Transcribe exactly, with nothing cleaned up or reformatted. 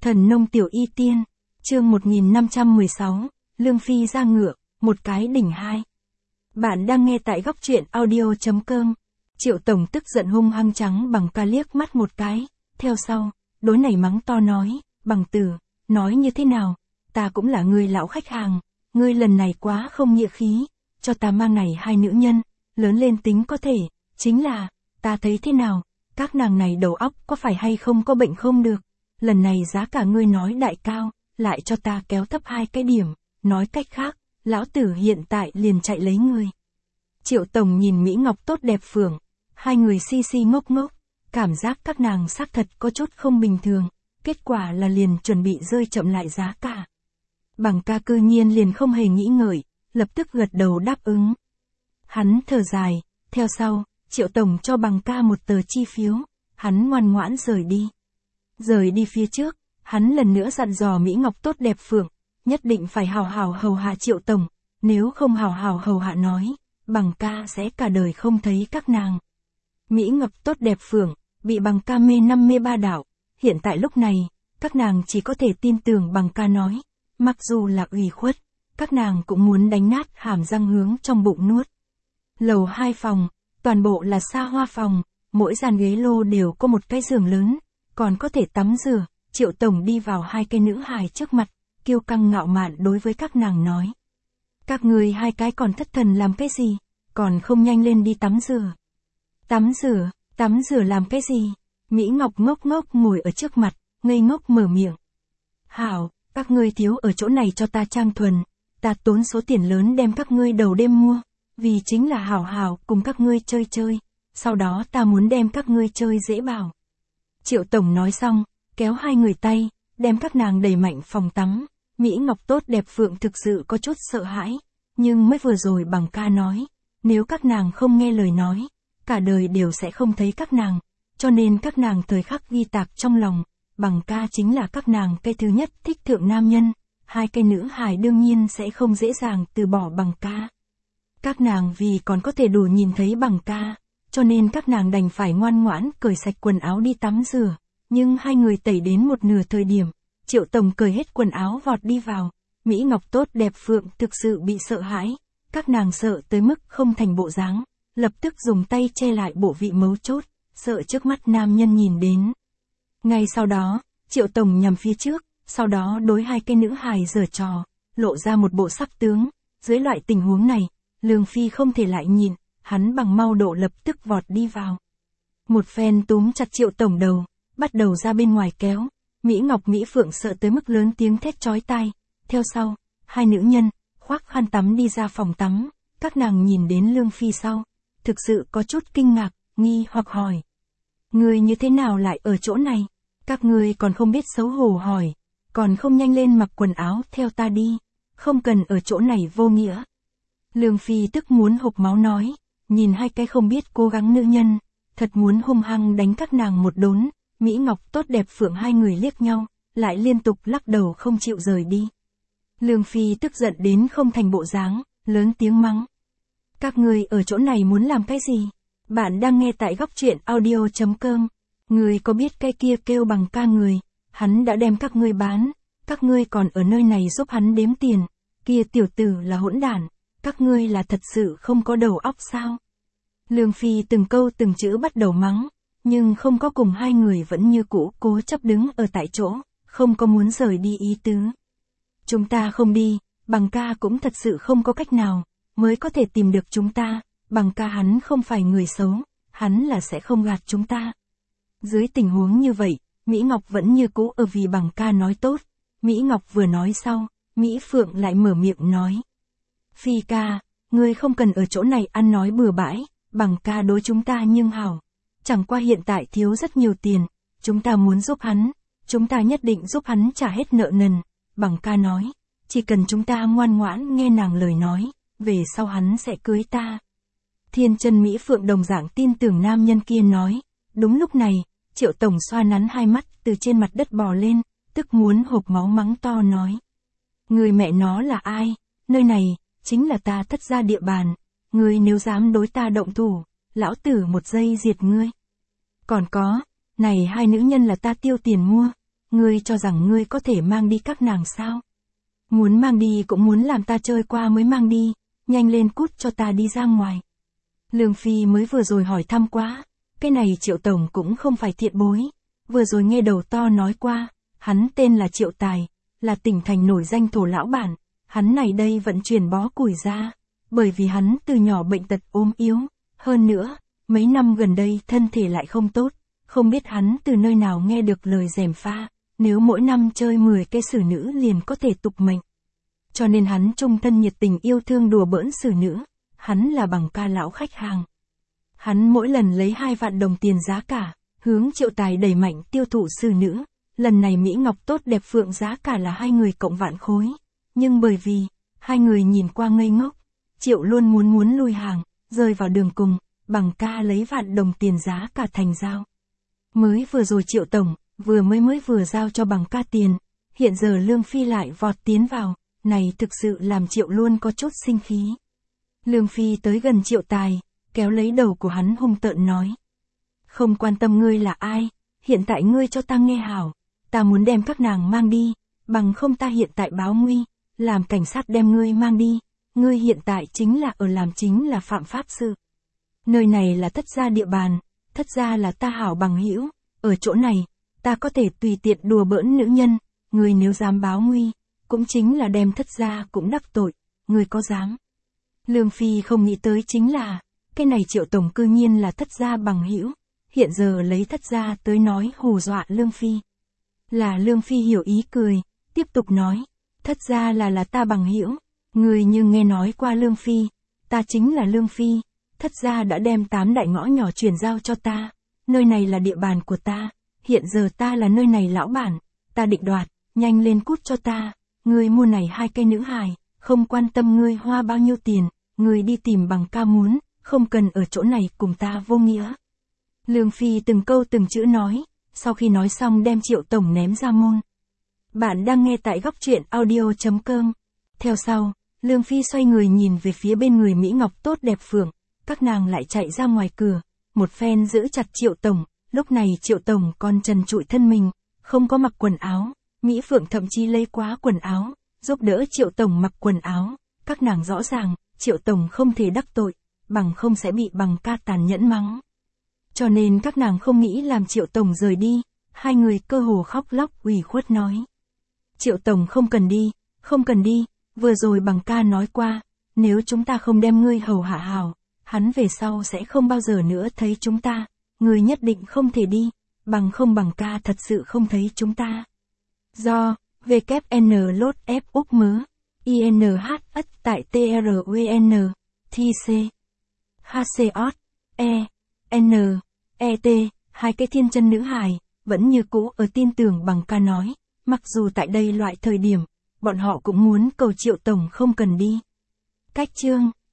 Thần nông tiểu y tiên, chương một nghìn năm trăm mười sáu, Lương Phi ra ngựa, một cái đỉnh hai. Bạn đang nghe tại góc truyện audio chấm com. Triệu Tổng tức giận hung hăng trắng Bằng Ca liếc mắt một cái, theo sau, đối này mắng to nói, Bằng Tử, nói như thế nào, ta cũng là người lão khách hàng, ngươi lần này quá không nghĩa khí, cho ta mang này hai nữ nhân, lớn lên tính có thể, chính là, ta thấy thế nào, các nàng này đầu óc có phải hay không có bệnh không được, lần này giá cả ngươi nói đại cao, lại cho ta kéo thấp hai cái điểm, nói cách khác, lão tử hiện tại liền chạy lấy ngươi. Triệu Tổng nhìn Mỹ Ngọc tốt đẹp phượng, hai người si si ngốc ngốc, cảm giác các nàng xác thật có chút không bình thường, kết quả là liền chuẩn bị rơi chậm lại giá cả. Bằng Ca cư nhiên liền không hề nghĩ ngợi, lập tức gật đầu đáp ứng. Hắn thở dài, theo sau, Triệu Tổng cho Bằng Ca một tờ chi phiếu, hắn ngoan ngoãn rời đi. Rời đi phía trước, hắn lần nữa dặn dò Mỹ Ngọc tốt đẹp phượng, nhất định phải hào hào hầu hạ Triệu Tổng, nếu không hào hào hầu hạ nói, Bằng Ca sẽ cả đời không thấy các nàng. Mỹ Ngọc tốt đẹp phượng, bị Bằng Ca mê năm mê ba đạo, hiện tại lúc này, các nàng chỉ có thể tin tưởng Bằng Ca nói, mặc dù là ủy khuất, các nàng cũng muốn đánh nát hàm răng hướng trong bụng nuốt. Lầu hai phòng, toàn bộ là xa hoa phòng, mỗi gian ghế lô đều có một cái giường lớn, còn có thể tắm rửa. Triệu Tổng đi vào hai cái nữ hài trước mặt, kiêu căng ngạo mạn đối với các nàng nói. Các người hai cái còn thất thần làm cái gì, còn không nhanh lên đi tắm rửa. Tắm rửa, tắm rửa làm cái gì? Mỹ Ngọc ngốc ngốc ngồi ở trước mặt, ngây ngốc mở miệng. Hảo, các ngươi thiếu ở chỗ này cho ta trang thuần, ta tốn số tiền lớn đem các ngươi đầu đêm mua, vì chính là hảo hảo cùng các ngươi chơi chơi, sau đó ta muốn đem các ngươi chơi dễ bảo. Triệu Tổng nói xong, kéo hai người tay, đem các nàng đẩy mạnh phòng tắm. Mỹ Ngọc tốt đẹp phượng thực sự có chút sợ hãi, nhưng mới vừa rồi Bằng Ca nói, nếu các nàng không nghe lời nói, cả đời đều sẽ không thấy các nàng, cho nên các nàng thời khắc ghi tạc trong lòng, Bằng Ca chính là các nàng cái thứ nhất thích thượng nam nhân, hai cái nữ hài đương nhiên sẽ không dễ dàng từ bỏ Bằng Ca. Các nàng vì còn có thể đủ nhìn thấy Bằng Ca, cho nên các nàng đành phải ngoan ngoãn cởi sạch quần áo đi tắm rửa. Nhưng hai người tẩy đến một nửa thời điểm, Triệu Tổng cởi hết quần áo vọt đi vào, Mỹ Ngọc tốt đẹp phượng thực sự bị sợ hãi, các nàng sợ tới mức không thành bộ dáng, lập tức dùng tay che lại bộ vị mấu chốt, sợ trước mắt nam nhân nhìn đến. Ngay sau đó, Triệu Tổng nhằm phía trước, sau đó đối hai cái nữ hài giở trò, lộ ra một bộ sắc tướng, dưới loại tình huống này, Lương Phi không thể lại nhìn, hắn bằng mau độ lập tức vọt đi vào. Một phen túm chặt Triệu Tổng đầu, bắt đầu ra bên ngoài kéo, Mỹ Ngọc Mỹ Phượng sợ tới mức lớn tiếng thét chói tai, theo sau, hai nữ nhân, khoác khăn tắm đi ra phòng tắm, các nàng nhìn đến Lương Phi sau, thực sự có chút kinh ngạc, nghi hoặc hỏi. Người như thế nào lại ở chỗ này, các ngươi còn không biết xấu hổ hỏi, còn không nhanh lên mặc quần áo theo ta đi, không cần ở chỗ này vô nghĩa. Lương Phi tức muốn hộc máu nói, nhìn hai cái không biết cố gắng nữ nhân, thật muốn hung hăng đánh các nàng một đốn. Mỹ Ngọc tốt đẹp phượng hai người liếc nhau, lại liên tục lắc đầu không chịu rời đi. Lương Phi tức giận đến không thành bộ dáng, lớn tiếng mắng. Các người ở chỗ này muốn làm cái gì? Bạn đang nghe tại góc truyện audio chấm com. Người có biết cái kia kêu Bằng Ca người, hắn đã đem các ngươi bán, các ngươi còn ở nơi này giúp hắn đếm tiền, kia tiểu tử là hỗn đản, các ngươi là thật sự không có đầu óc sao? Lương Phi từng câu từng chữ bắt đầu mắng. Nhưng không có cùng hai người vẫn như cũ cố chấp đứng ở tại chỗ, không có muốn rời đi ý tứ. Chúng ta không đi, Bằng Ca cũng thật sự không có cách nào, mới có thể tìm được chúng ta, Bằng Ca hắn không phải người xấu, hắn là sẽ không gạt chúng ta. Dưới tình huống như vậy, Mỹ Ngọc vẫn như cũ ở vì Bằng Ca nói tốt, Mỹ Ngọc vừa nói sau, Mỹ Phượng lại mở miệng nói. Phi ca, ngươi không cần ở chỗ này ăn nói bừa bãi, Bằng Ca đối chúng ta nhưng hảo. Chẳng qua hiện tại thiếu rất nhiều tiền, chúng ta muốn giúp hắn, chúng ta nhất định giúp hắn trả hết nợ nần. Bằng Ca nói, chỉ cần chúng ta ngoan ngoãn nghe nàng lời nói, về sau hắn sẽ cưới ta. Thiên Chân Mỹ Phượng đồng dạng tin tưởng nam nhân kia nói. Đúng lúc này, Triệu Tổng xoa nắn hai mắt từ trên mặt đất bò lên, tức muốn hộc máu mắng to nói. Người mẹ nó là ai? Nơi này, chính là ta thất gia địa bàn, người nếu dám đối ta động thủ, lão tử một giây diệt ngươi. Còn có, này hai nữ nhân là ta tiêu tiền mua, ngươi cho rằng ngươi có thể mang đi các nàng sao? Muốn mang đi cũng muốn làm ta chơi qua mới mang đi, nhanh lên cút cho ta đi ra ngoài. Lương Phi mới vừa rồi hỏi thăm quá, cái này Triệu Tổng cũng không phải thiện bối, vừa rồi nghe đầu to nói qua, hắn tên là Triệu Tài, là tỉnh thành nổi danh thổ lão bản, hắn này đây vận chuyển bó củi ra, bởi vì hắn từ nhỏ bệnh tật ốm yếu, hơn nữa, mấy năm gần đây thân thể lại không tốt, không biết hắn từ nơi nào nghe được lời gièm pha, nếu mỗi năm chơi mười cái xử nữ liền có thể tục mệnh. Cho nên hắn trung thân nhiệt tình yêu thương đùa bỡn xử nữ, hắn là Bằng Ca lão khách hàng. Hắn mỗi lần lấy hai vạn đồng tiền giá cả, hướng Triệu Tài đẩy mạnh tiêu thụ xử nữ, lần này Mỹ Ngọc tốt đẹp phượng giá cả là hai người cộng vạn khối, nhưng bởi vì, hai người nhìn qua ngây ngốc, Triệu luôn muốn muốn lui hàng, rơi vào đường cùng, Bằng Ca lấy vạn đồng tiền giá cả thành giao. Mới vừa rồi Triệu Tổng, vừa mới mới vừa giao cho Bằng Ca tiền, hiện giờ Lương Phi lại vọt tiến vào, này thực sự làm Triệu luôn có chút sinh khí. Lương Phi tới gần Triệu Tài, kéo lấy đầu của hắn hung tợn nói. Không quan tâm ngươi là ai, hiện tại ngươi cho ta nghe hảo, ta muốn đem các nàng mang đi, bằng không ta hiện tại báo nguy, làm cảnh sát đem ngươi mang đi, ngươi hiện tại chính là ở làm chính là phạm pháp sự. Nơi này là Thất gia địa bàn, Thất gia là ta hảo bằng hữu, ở chỗ này, ta có thể tùy tiện đùa bỡn nữ nhân, ngươi nếu dám báo nguy, cũng chính là đem Thất gia cũng đắc tội, ngươi có dám? Lương Phi không nghĩ tới chính là, cái này Triệu Tổng cư nhiên là Thất gia bằng hữu, hiện giờ lấy Thất gia tới nói hù dọa Lương Phi. Là Lương Phi hiểu ý cười, tiếp tục nói, Thất gia là là ta bằng hữu, người như nghe nói qua Lương Phi, ta chính là Lương Phi, Thất gia đã đem tám đại ngõ nhỏ chuyển giao cho ta, nơi này là địa bàn của ta, hiện giờ ta là nơi này lão bản, ta định đoạt, nhanh lên cút cho ta, ngươi mua này hai cây nữ hài, không quan tâm ngươi hoa bao nhiêu tiền, ngươi đi tìm Bằng Ca muốn, không cần ở chỗ này cùng ta vô nghĩa. Lương Phi từng câu từng chữ nói, sau khi nói xong đem Triệu Tổng ném ra môn. Bạn đang nghe tại góc truyện audio chấm com. Theo sau, Lương Phi xoay người nhìn về phía bên người Mỹ Ngọc tốt đẹp phượng, các nàng lại chạy ra ngoài cửa, một phen giữ chặt Triệu Tổng, lúc này Triệu Tổng còn trần trụi thân mình, không có mặc quần áo, Mỹ Phượng thậm chí lấy quá quần áo, giúp đỡ Triệu Tổng mặc quần áo, các nàng rõ ràng, Triệu Tổng không thể đắc tội, bằng không sẽ bị Bằng Ca tàn nhẫn mắng. Cho nên các nàng không nghĩ làm Triệu Tổng rời đi, hai người cơ hồ khóc lóc ủy khuất nói. Triệu Tổng không cần đi, không cần đi, vừa rồi Bằng Ca nói qua, nếu chúng ta không đem ngươi hầu hạ hảo, hắn về sau sẽ không bao giờ nữa thấy chúng ta, ngươi nhất định không thể đi, bằng không Bằng Ca thật sự không thấy chúng ta. Do, vê kép en lốt F Úc mớ, i en hát ất tại tê rờ u en, tê xê, hát xê o, e, n, e t, hai cái thiên chân nữ hài, vẫn như cũ ở tin tưởng Bằng Ca nói, mặc dù tại đây loại thời điểm, bọn họ cũng muốn cầu Triệu Tổng không cần đi. Cách chương